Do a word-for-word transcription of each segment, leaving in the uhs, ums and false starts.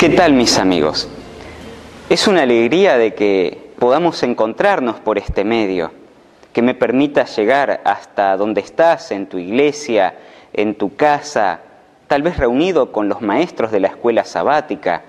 ¿Qué tal, mis amigos? Es una alegría de que podamos encontrarnos por este medio, que me permita llegar hasta donde estás, en tu iglesia, en tu casa, tal vez reunido con los maestros de la escuela sabática.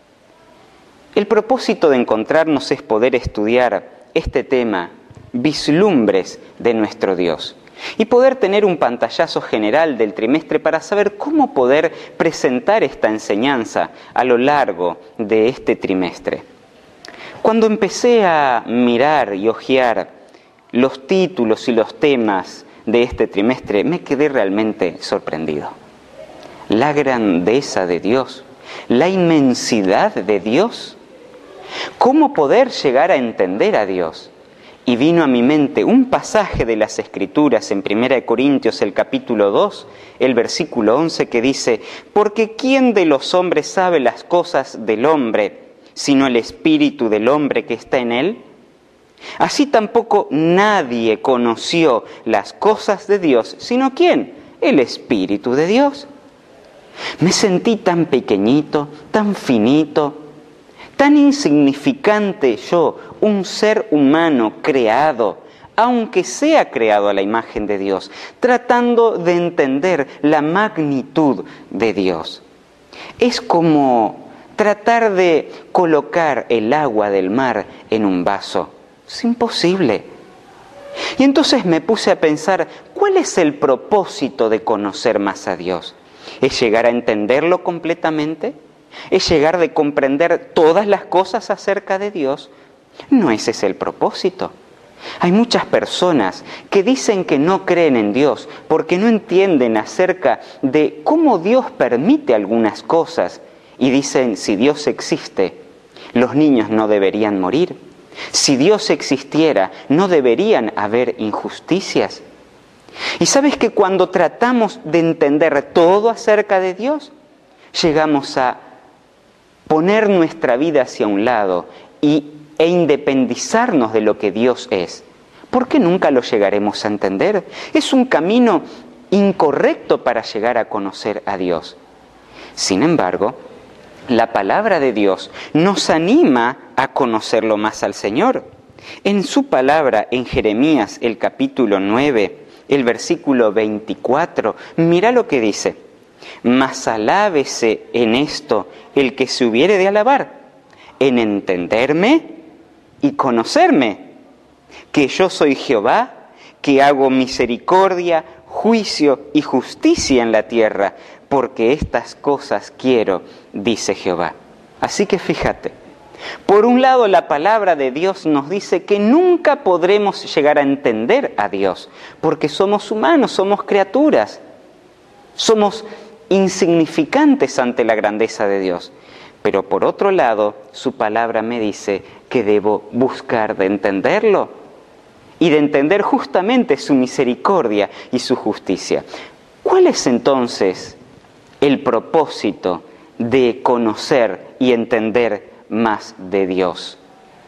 El propósito de encontrarnos es poder estudiar este tema, vislumbres de nuestro Dios, y poder tener un pantallazo general del trimestre para saber cómo poder presentar esta enseñanza a lo largo de este trimestre. Cuando empecé a mirar y hojear los títulos y los temas de este trimestre, me quedé realmente sorprendido. La grandeza de Dios, la inmensidad de Dios, cómo poder llegar a entender a Dios. Y vino a mi mente un pasaje de las Escrituras en Primera de Corintios, el capítulo dos, el versículo once, que dice: «Porque ¿quién de los hombres sabe las cosas del hombre, sino el espíritu del hombre que está en él? Así tampoco nadie conoció las cosas de Dios, sino ¿quién? El Espíritu de Dios». Me sentí tan pequeñito, tan finito, tan insignificante yo, un ser humano creado, aunque sea creado a la imagen de Dios, tratando de entender la magnitud de Dios. Es como tratar de colocar el agua del mar en un vaso. Es imposible. Y entonces me puse a pensar, ¿cuál es el propósito de conocer más a Dios? ¿Es llegar a entenderlo completamente? ¿Es llegar de comprender todas las cosas acerca de Dios? No, ese es el propósito. Hay muchas personas que dicen que no creen en Dios porque no entienden acerca de cómo Dios permite algunas cosas y dicen, si Dios existe, los niños no deberían morir. Si Dios existiera, no deberían haber injusticias. Y sabes que cuando tratamos de entender todo acerca de Dios, llegamos a poner nuestra vida hacia un lado y, e independizarnos de lo que Dios es. ¿Por qué nunca lo llegaremos a entender? Es un camino incorrecto para llegar a conocer a Dios. Sin embargo, la palabra de Dios nos anima a conocerlo más al Señor. En su palabra, en Jeremías, el capítulo nueve, el versículo veinticuatro, mira lo que dice: «Mas alábese en esto el que se hubiere de alabar, en entenderme y conocerme, que yo soy Jehová, que hago misericordia, juicio y justicia en la tierra, porque estas cosas quiero, dice Jehová». Así que fíjate, por un lado la palabra de Dios nos dice que nunca podremos llegar a entender a Dios, porque somos humanos, somos criaturas, somos insignificantes ante la grandeza de Dios. Pero por otro lado, su palabra me dice que debo buscar de entenderlo y de entender justamente su misericordia y su justicia. ¿Cuál es entonces el propósito de conocer y entender más de Dios?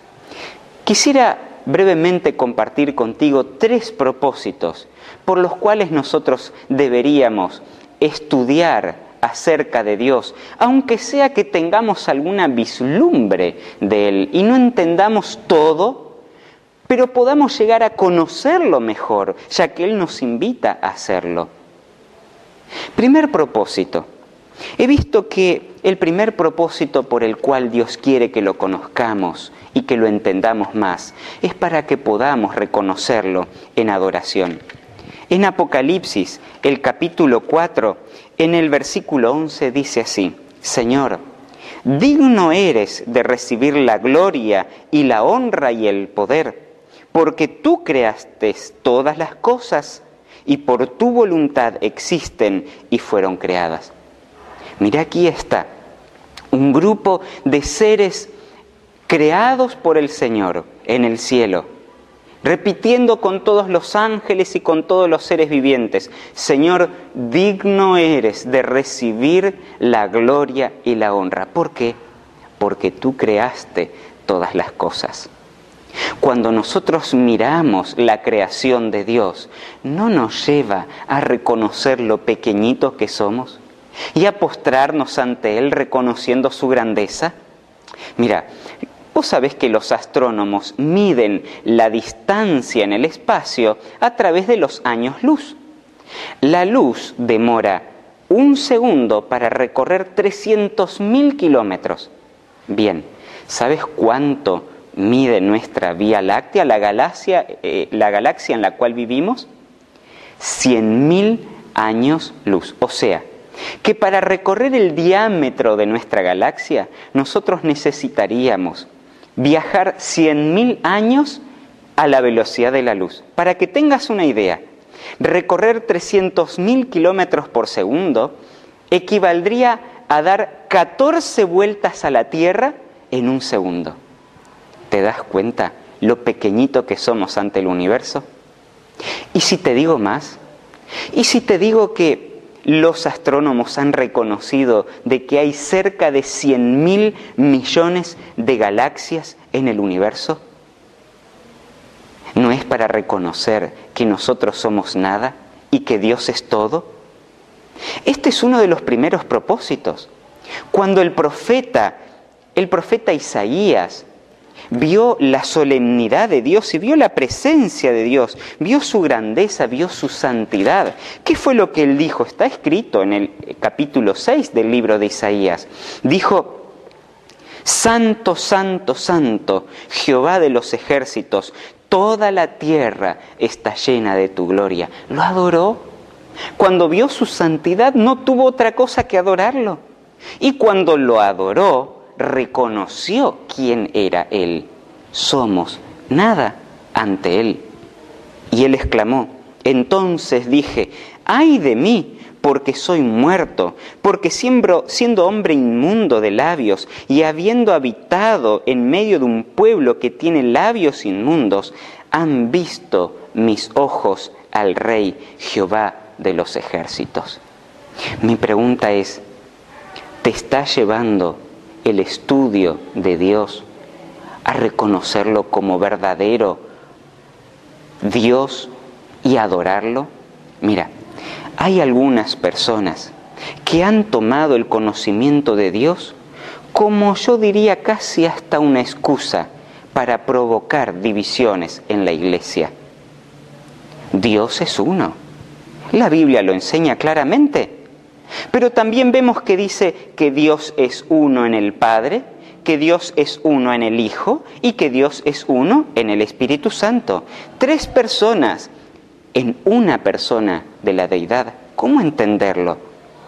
Quisiera brevemente compartir contigo tres propósitos por los cuales nosotros deberíamos estudiar acerca de Dios, aunque sea que tengamos alguna vislumbre de Él y no entendamos todo, pero podamos llegar a conocerlo mejor, ya que Él nos invita a hacerlo. Primer propósito. He visto que el primer propósito por el cual Dios quiere que lo conozcamos y que lo entendamos más es para que podamos reconocerlo en adoración. En Apocalipsis, el capítulo cuatro, en el versículo once dice así: «Señor, digno eres de recibir la gloria y la honra y el poder, porque tú creaste todas las cosas y por tu voluntad existen y fueron creadas». Mira, aquí está un grupo de seres creados por el Señor en el cielo, repitiendo con todos los ángeles y con todos los seres vivientes: «Señor, digno eres de recibir la gloria y la honra». ¿Por qué? Porque tú creaste todas las cosas. Cuando nosotros miramos la creación de Dios, ¿no nos lleva a reconocer lo pequeñitos que somos? y a postrarnos ante Él reconociendo su grandeza? Mira, vos sabés que los astrónomos miden la distancia en el espacio a través de los años luz. La luz demora un segundo para recorrer trescientos mil kilómetros. Bien, ¿sabes cuánto mide nuestra Vía Láctea, la galaxia, eh, la galaxia en la cual vivimos? cien mil años luz. O sea, que para recorrer el diámetro de nuestra galaxia, nosotros necesitaríamos viajar cien mil años a la velocidad de la luz. Para que tengas una idea, recorrer trescientos mil kilómetros por segundo equivaldría a dar catorce vueltas a la Tierra en un segundo. ¿Te das cuenta lo pequeñito que somos ante el universo? ¿Y si te digo más? ¿Y si te digo que los astrónomos han reconocido de que hay cerca de cien mil millones de galaxias en el universo? ¿No es para reconocer que nosotros somos nada y que Dios es todo? Este es uno de los primeros propósitos. Cuando el profeta, el profeta Isaías, vio la solemnidad de Dios y vio la presencia de Dios, vio su grandeza, vio su santidad. ¿Qué fue lo que él dijo? Está escrito en el capítulo seis del libro de Isaías. Dijo: Santo, santo, santo, Jehová de los ejércitos, toda la tierra está llena de tu gloria. Lo adoró. Cuando vio su santidad no tuvo otra cosa que adorarlo. Y cuando lo adoró, reconoció quién era Él. Somos nada ante Él. Y Él exclamó: entonces dije, ¡ay de mí! Porque soy muerto, porque siendo, siendo hombre inmundo de labios y habiendo habitado en medio de un pueblo que tiene labios inmundos, han visto mis ojos al Rey Jehová de los ejércitos. Mi pregunta es, ¿te está llevando el estudio de Dios a reconocerlo como verdadero Dios y adorarlo? Mira, hay algunas personas que han tomado el conocimiento de Dios como, yo diría, casi hasta una excusa para provocar divisiones en la iglesia. Dios es uno. La Biblia lo enseña claramente. Pero también vemos que dice que Dios es uno en el Padre, que Dios es uno en el Hijo y que Dios es uno en el Espíritu Santo. Tres personas en una persona de la deidad. ¿Cómo entenderlo?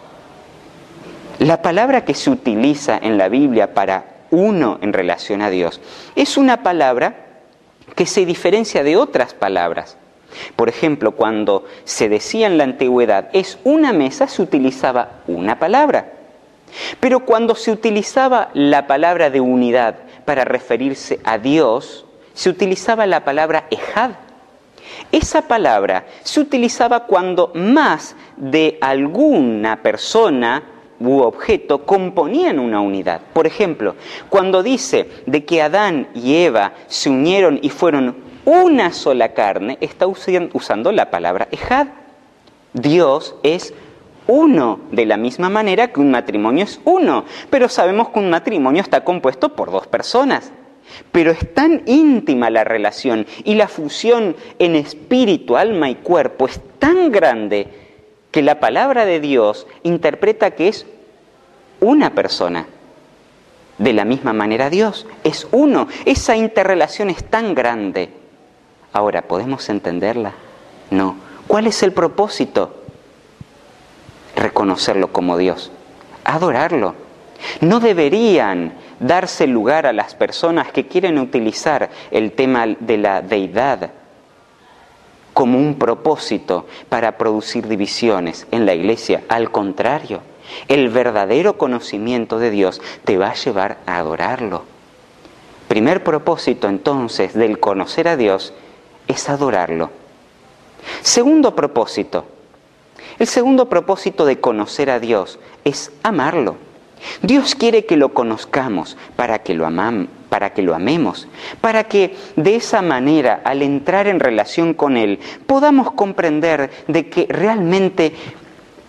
La palabra que se utiliza en la Biblia para uno en relación a Dios es una palabra que se diferencia de otras palabras. Por ejemplo, cuando se decía en la antigüedad es una mesa, se utilizaba una palabra. Pero cuando se utilizaba la palabra de unidad para referirse a Dios, se utilizaba la palabra ejad. Esa palabra se utilizaba cuando más de alguna persona u objeto componían una unidad. Por ejemplo, cuando dice de que Adán y Eva se unieron y fueron una sola carne, está usando la palabra ejad. Dios es uno, de la misma manera que un matrimonio es uno. Pero sabemos que un matrimonio está compuesto por dos personas. Pero es tan íntima la relación y la fusión en espíritu, alma y cuerpo es tan grande que la palabra de Dios interpreta que es una persona. De la misma manera Dios es uno. Esa interrelación es tan grande. Ahora, ¿podemos entenderla? No. ¿Cuál es el propósito? Reconocerlo como Dios, adorarlo. No deberían darse lugar a las personas que quieren utilizar el tema de la deidad como un propósito para producir divisiones en la iglesia. Al contrario, el verdadero conocimiento de Dios te va a llevar a adorarlo. Primer propósito entonces del conocer a Dios es adorarlo. Segundo propósito. El segundo propósito de conocer a Dios es amarlo. Dios quiere que lo conozcamos para que lo amam, para que lo amemos, para que de esa manera, al entrar en relación con Él, podamos comprender de que realmente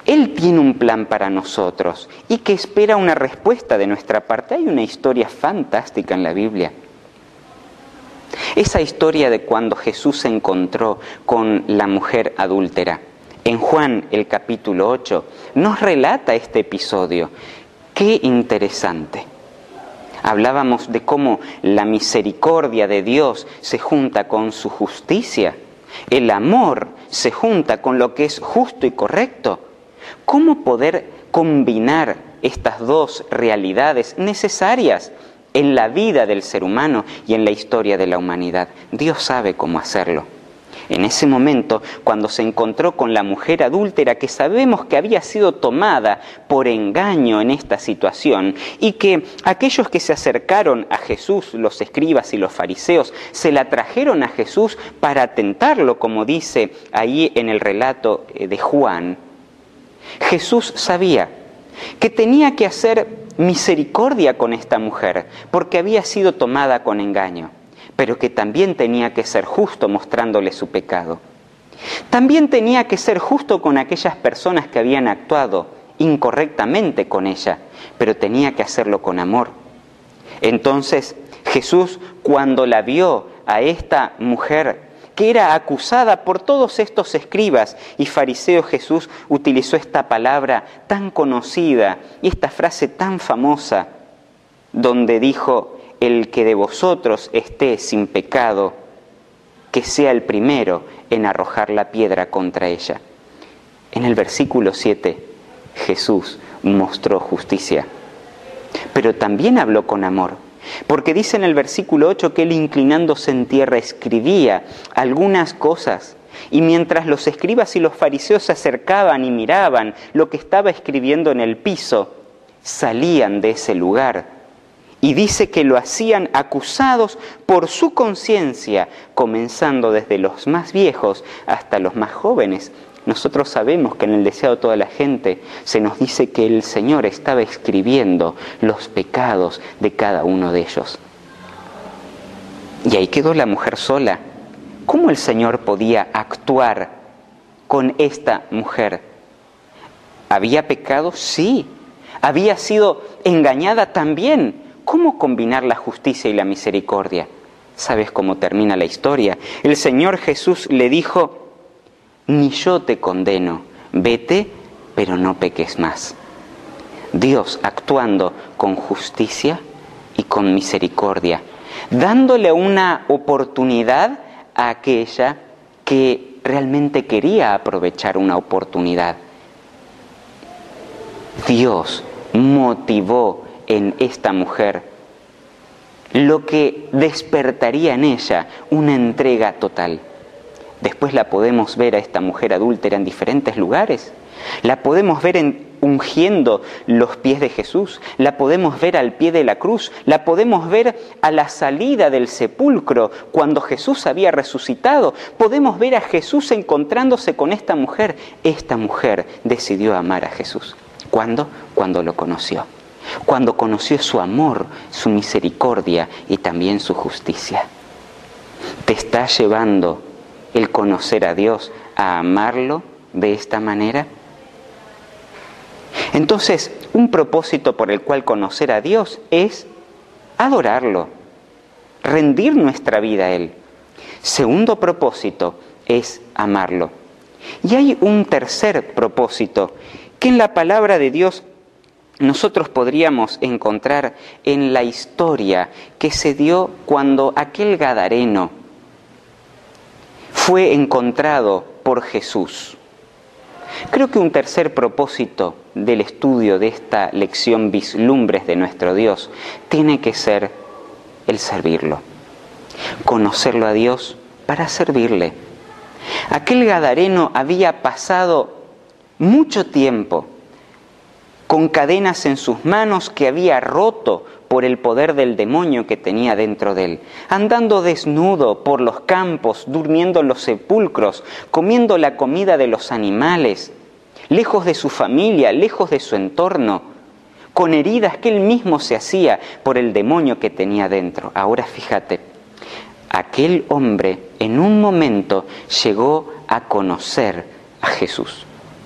Él tiene un plan para nosotros y que espera una respuesta de nuestra parte. Hay una historia fantástica en la Biblia. Esa historia de cuando Jesús se encontró con la mujer adúltera. En Juan, el capítulo ocho, nos relata este episodio. ¡Qué interesante! Hablábamos de cómo la misericordia de Dios se junta con su justicia. El amor se junta con lo que es justo y correcto. ¿Cómo poder combinar estas dos realidades necesarias en la vida del ser humano y en la historia de la humanidad? Dios sabe cómo hacerlo. En ese momento, cuando se encontró con la mujer adúltera, que sabemos que había sido tomada por engaño en esta situación, y que aquellos que se acercaron a Jesús, los escribas y los fariseos, se la trajeron a Jesús para tentarlo, como dice ahí en el relato de Juan, Jesús sabía que tenía que hacer misericordia con esta mujer, porque había sido tomada con engaño, pero que también tenía que ser justo mostrándole su pecado. También tenía que ser justo con aquellas personas que habían actuado incorrectamente con ella, pero tenía que hacerlo con amor. Entonces Jesús, cuando la vio a esta mujer que era acusada por todos estos escribas y fariseos, Jesús utilizó esta palabra tan conocida y esta frase tan famosa, donde dijo: el que de vosotros esté sin pecado, que sea el primero en arrojar la piedra contra ella. En el versículo siete, Jesús mostró justicia, pero también habló con amor, porque dice en el versículo ocho que él, inclinándose en tierra, escribía algunas cosas, y mientras los escribas y los fariseos se acercaban y miraban lo que estaba escribiendo en el piso, salían de ese lugar. Y dice que lo hacían acusados por su conciencia, comenzando desde los más viejos hasta los más jóvenes. Nosotros sabemos que en el Deseado de toda la gente se nos dice que el Señor estaba escribiendo los pecados de cada uno de ellos. Y ahí quedó la mujer sola. ¿Cómo el Señor podía actuar con esta mujer? ¿Había pecado? Sí. ¿Había sido engañada? También. ¿Cómo combinar la justicia y la misericordia? ¿Sabes cómo termina la historia? El Señor Jesús le dijo: ni yo te condeno, vete, pero no peques más. Dios actuando con justicia y con misericordia, dándole una oportunidad a aquella que realmente quería aprovechar una oportunidad. Dios motivó en esta mujer lo que despertaría en ella una entrega total. Después la podemos ver a esta mujer adúltera en diferentes lugares. La podemos ver en, ungiendo los pies de Jesús. La podemos ver al pie de la cruz. La podemos ver a la salida del sepulcro cuando Jesús había resucitado. Podemos ver a Jesús encontrándose con esta mujer. Esta mujer decidió amar a Jesús. ¿Cuándo? Cuando lo conoció. Cuando conoció su amor, su misericordia y también su justicia. ¿Te está llevando el conocer a Dios a amarlo de esta manera? Entonces, un propósito por el cual conocer a Dios es adorarlo, rendir nuestra vida a Él. Segundo propósito es amarlo. Y hay un tercer propósito que en la palabra de Dios nosotros podríamos encontrar en la historia que se dio cuando aquel gadareno fue encontrado por Jesús. Creo que un tercer propósito del estudio de esta lección Vislumbres de nuestro Dios tiene que ser el servirlo. Conocerlo a Dios para servirle. Aquel gadareno había pasado mucho tiempo con cadenas en sus manos que había roto por el poder del demonio que tenía dentro de él, andando desnudo por los campos, durmiendo en los sepulcros, comiendo la comida de los animales, lejos de su familia, lejos de su entorno, con heridas que él mismo se hacía por el demonio que tenía dentro. Ahora fíjate, aquel hombre en un momento llegó a conocer a Jesús.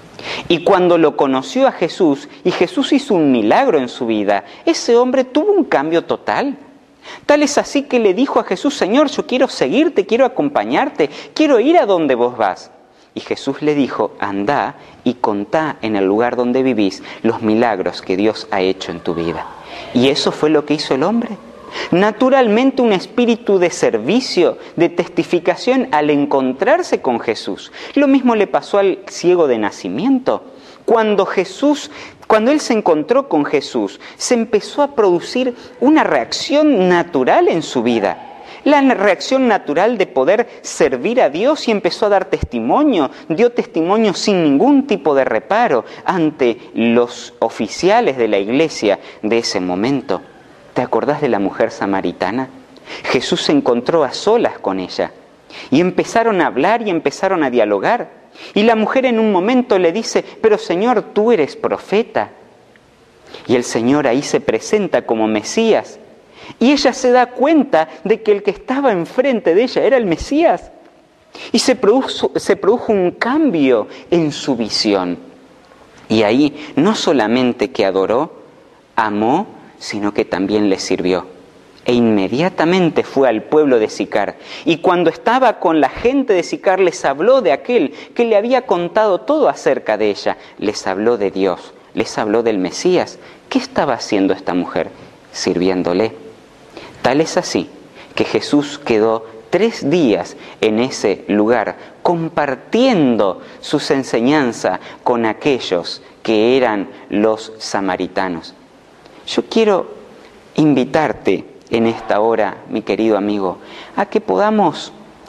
Y cuando lo conoció a Jesús, y Jesús hizo un milagro en su vida, ese hombre tuvo un cambio total. Tal es así que le dijo a Jesús: Señor, yo quiero seguirte, quiero acompañarte, quiero ir a donde vos vas. Y Jesús le dijo: andá y contá en el lugar donde vivís los milagros que Dios ha hecho en tu vida. Y eso fue lo que hizo el hombre. Naturalmente, un espíritu de servicio, de testificación al encontrarse con Jesús. Lo mismo le pasó al ciego de nacimiento. Cuando Jesús, cuando él se encontró con Jesús, se empezó a producir una reacción natural en su vida. La reacción natural de poder servir a Dios, y empezó a dar testimonio, dio testimonio sin ningún tipo de reparo ante los oficiales de la iglesia de ese momento. ¿Te acordás de la mujer samaritana? Jesús se encontró a solas con ella y empezaron a hablar y empezaron a dialogar. Y la mujer en un momento le dice: pero Señor, tú eres profeta. Y el Señor ahí se presenta como Mesías. Y ella se da cuenta de que el que estaba enfrente de ella era el Mesías. Y se produjo, se produjo un cambio en su visión. Y ahí no solamente que adoró, amó, sino que también le sirvió. E inmediatamente fue al pueblo de Sicar. Y cuando estaba con la gente de Sicar, les habló de aquel que le había contado todo acerca de ella. Les habló de Dios, les habló del Mesías. ¿Qué estaba haciendo esta mujer? Sirviéndole. Tal es así que Jesús quedó tres días en ese lugar compartiendo sus enseñanzas con aquellos que eran los samaritanos. Yo quiero invitarte en esta hora, mi querido amigo, a que podamos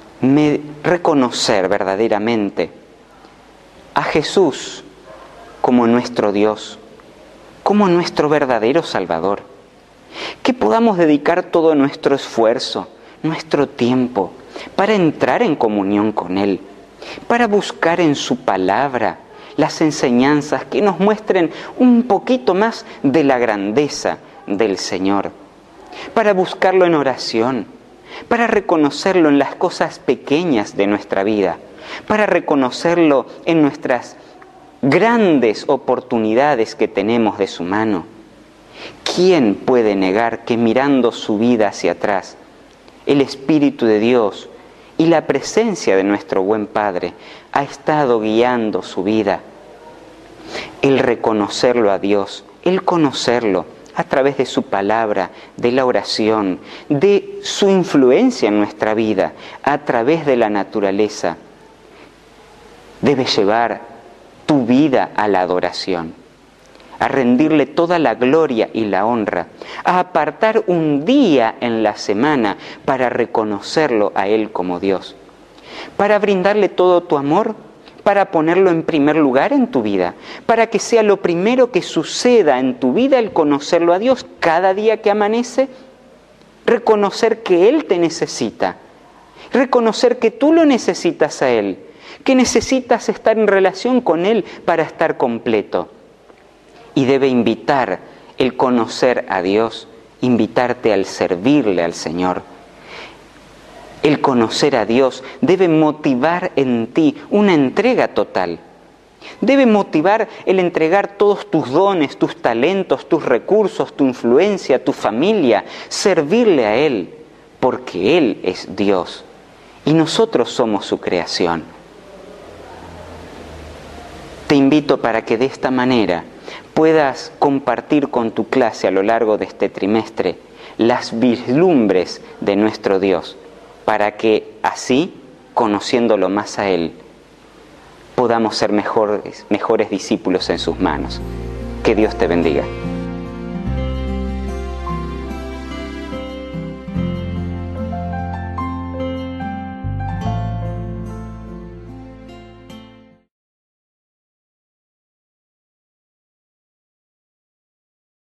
reconocer verdaderamente a Jesús como nuestro Dios, como nuestro verdadero Salvador. Que podamos dedicar todo nuestro esfuerzo, nuestro tiempo, para entrar en comunión con Él, para buscar en su palabra las enseñanzas que nos muestren un poquito más de la grandeza del Señor, para buscarlo en oración, para reconocerlo en las cosas pequeñas de nuestra vida, para reconocerlo en nuestras grandes oportunidades que tenemos de su mano. ¿Quién puede negar que mirando su vida hacia atrás, el Espíritu de Dios y la presencia de nuestro buen Padre ha estado guiando su vida? El reconocerlo a Dios, el conocerlo a través de su palabra, de la oración, de su influencia en nuestra vida, a través de la naturaleza, debe llevar tu vida a la adoración, a rendirle toda la gloria y la honra, a apartar un día en la semana para reconocerlo a Él como Dios, para brindarle todo tu amor, para ponerlo en primer lugar en tu vida, para que sea lo primero que suceda en tu vida el conocerlo a Dios cada día que amanece, reconocer que Él te necesita, reconocer que tú lo necesitas a Él, que necesitas estar en relación con Él para estar completo. Y debe invitar el conocer a Dios, invitarte al servirle al Señor. El conocer a Dios debe motivar en ti una entrega total. Debe motivar el entregar todos tus dones, tus talentos, tus recursos, tu influencia, tu familia, servirle a Él, porque Él es Dios y nosotros somos su creación. Te invito para que de esta manera puedas compartir con tu clase a lo largo de este trimestre las vislumbres de nuestro Dios, para que así, conociéndolo más a Él, podamos ser mejores, mejores discípulos en sus manos. Que Dios te bendiga.